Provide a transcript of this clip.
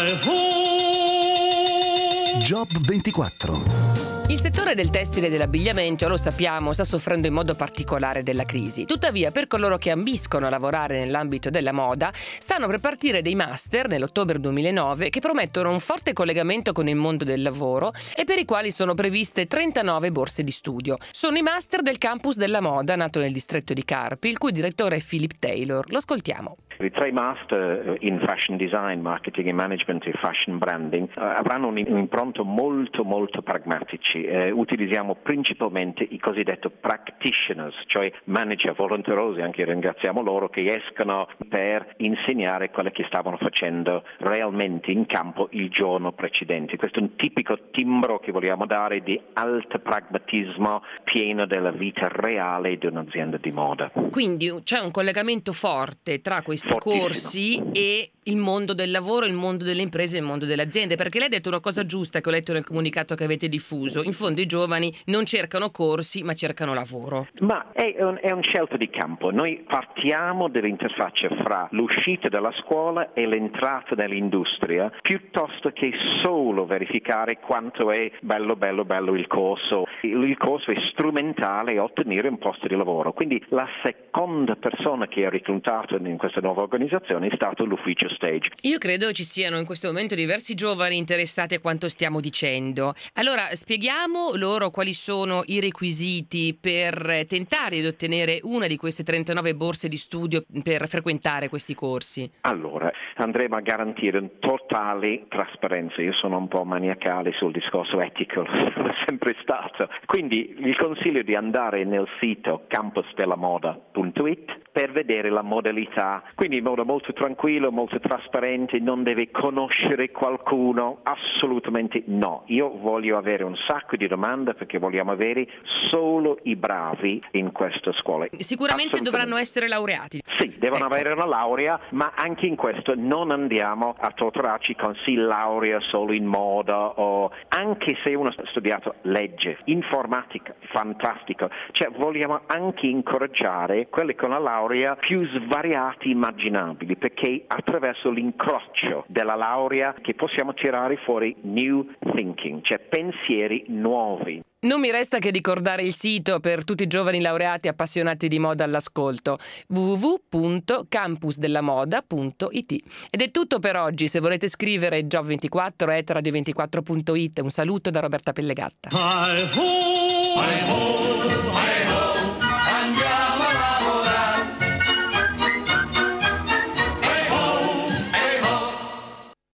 Job 24. Il settore del tessile e dell'abbigliamento, lo sappiamo, sta soffrendo in modo particolare della crisi. Tuttavia, per coloro che ambiscono a lavorare nell'ambito della moda, stanno per partire dei master nell'ottobre 2009 che promettono un forte collegamento con il mondo del lavoro e per i quali sono previste 39 borse di studio. Sono i master del Campus della Moda, nato nel distretto di Carpi, il cui direttore è Philip Taylor. Lo ascoltiamo. I 3 master in fashion design, marketing e management e fashion branding avranno un impronto molto pragmatici. Utilizziamo principalmente i cosiddetti practitioners, cioè manager volonterosi, anche ringraziamo loro, che escono per insegnare quello che stavano facendo realmente in campo il giorno precedente. Questo è un tipico timbro che vogliamo dare di alto pragmatismo pieno della vita reale di un'azienda di moda. Quindi c'è un collegamento forte tra questi corsi e il mondo del lavoro, il mondo delle imprese e il mondo delle aziende, perché lei ha detto una cosa giusta che ho letto nel comunicato che avete diffuso. In fondo i giovani non cercano corsi ma cercano lavoro. Ma è un scelta di campo. Noi partiamo dall'interfaccia fra l'uscita dalla scuola e l'entrata nell'industria, piuttosto che solo verificare quanto è bello il corso. Il corso è strumentale a ottenere un posto di lavoro. Quindi la seconda persona che è reclutata in questa nuova organizzazione è stato l'ufficio Stage. Io credo ci siano in questo momento diversi giovani interessati a quanto stiamo dicendo. Allora spieghiamo loro quali sono i requisiti per tentare di ottenere una di queste 39 borse di studio per frequentare questi corsi. Allora, andremo a garantire un totale trasparenza. Io sono un po' maniacale sul discorso etico, sono sempre stato. Quindi il consiglio è di andare nel sito campusdellamoda.it per vedere la modalità, quindi in modo molto tranquillo, molto trasparente. Non deve conoscere qualcuno, assolutamente no. Io voglio avere un sacco di domande perché vogliamo avere solo i bravi in questa scuola. Sicuramente dovranno essere laureati. Sì, devono avere una laurea, ma anche in questo non andiamo a torturarci con si laurea solo in moda, o anche se uno ha studiato legge, informatica, fantastico. Cioè vogliamo anche incoraggiare quelli con la laurea più svariati immaginabili, perché attraverso l'incrocio della laurea che possiamo tirare fuori new thinking, cioè pensieri nuovi. Non mi resta che ricordare il sito per tutti i giovani laureati appassionati di moda all'ascolto: www.campusdellamoda.it. Ed è tutto per oggi. Se volete scrivere job24@radio24.it. Un saluto da Roberta Pellegatta.